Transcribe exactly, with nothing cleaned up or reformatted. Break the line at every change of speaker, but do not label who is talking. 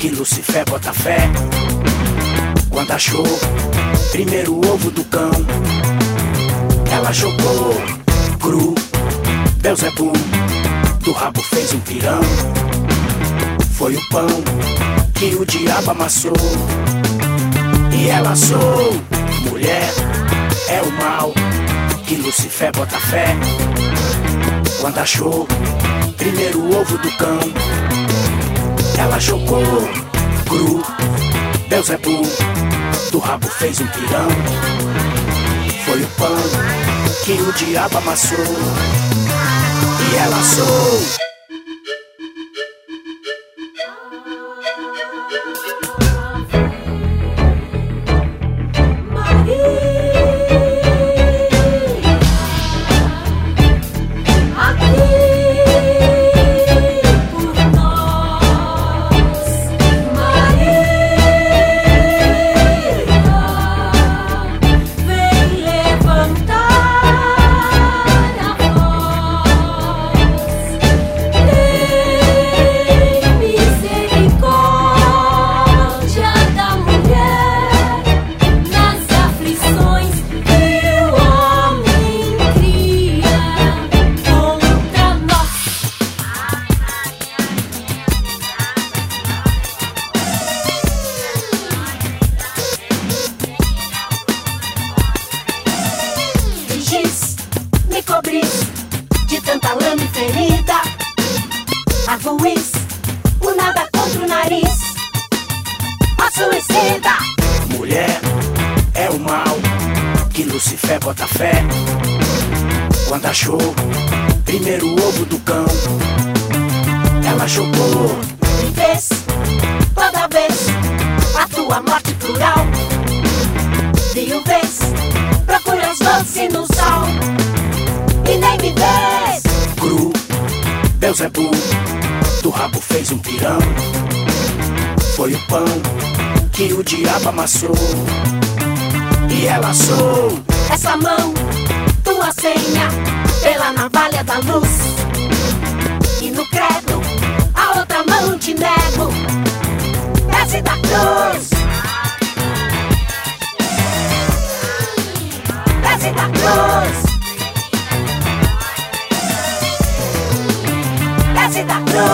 que Lucifer bota fé. Quando achou primeiro o ovo do cão, ela jogou cru. Belzebu do rabo fez um pirão. Foi o pão que o diabo amassou. E ela assou. Mulher é o mal que Lucifer bota fé. Quando achou primeiro o ovo do cão, ela jogou cru. Belzebu do rabo fez um pirão. Foi o pão que o diabo amassou. E ela assou.
Me cobri de tanta lama e ferida. Arvois, o nada contra o nariz. A suicida.
Mulher é o mal que Lucifer bota fé. Quando achou primeiro o ovo do cão, ela jogou
E vez, toda vez, a tua morte plural. Viu vez, procuras doce no sol e nem me vês.
Cru, Belzebu do rabo fez um pirão. Foi o pão que o diabo amassou. E ela assou.
Essa mão, tua senha, pela navalha da luz. E no credo, a outra mão te nego. Desce da cruz. Desce da cruz. Desce da cruz.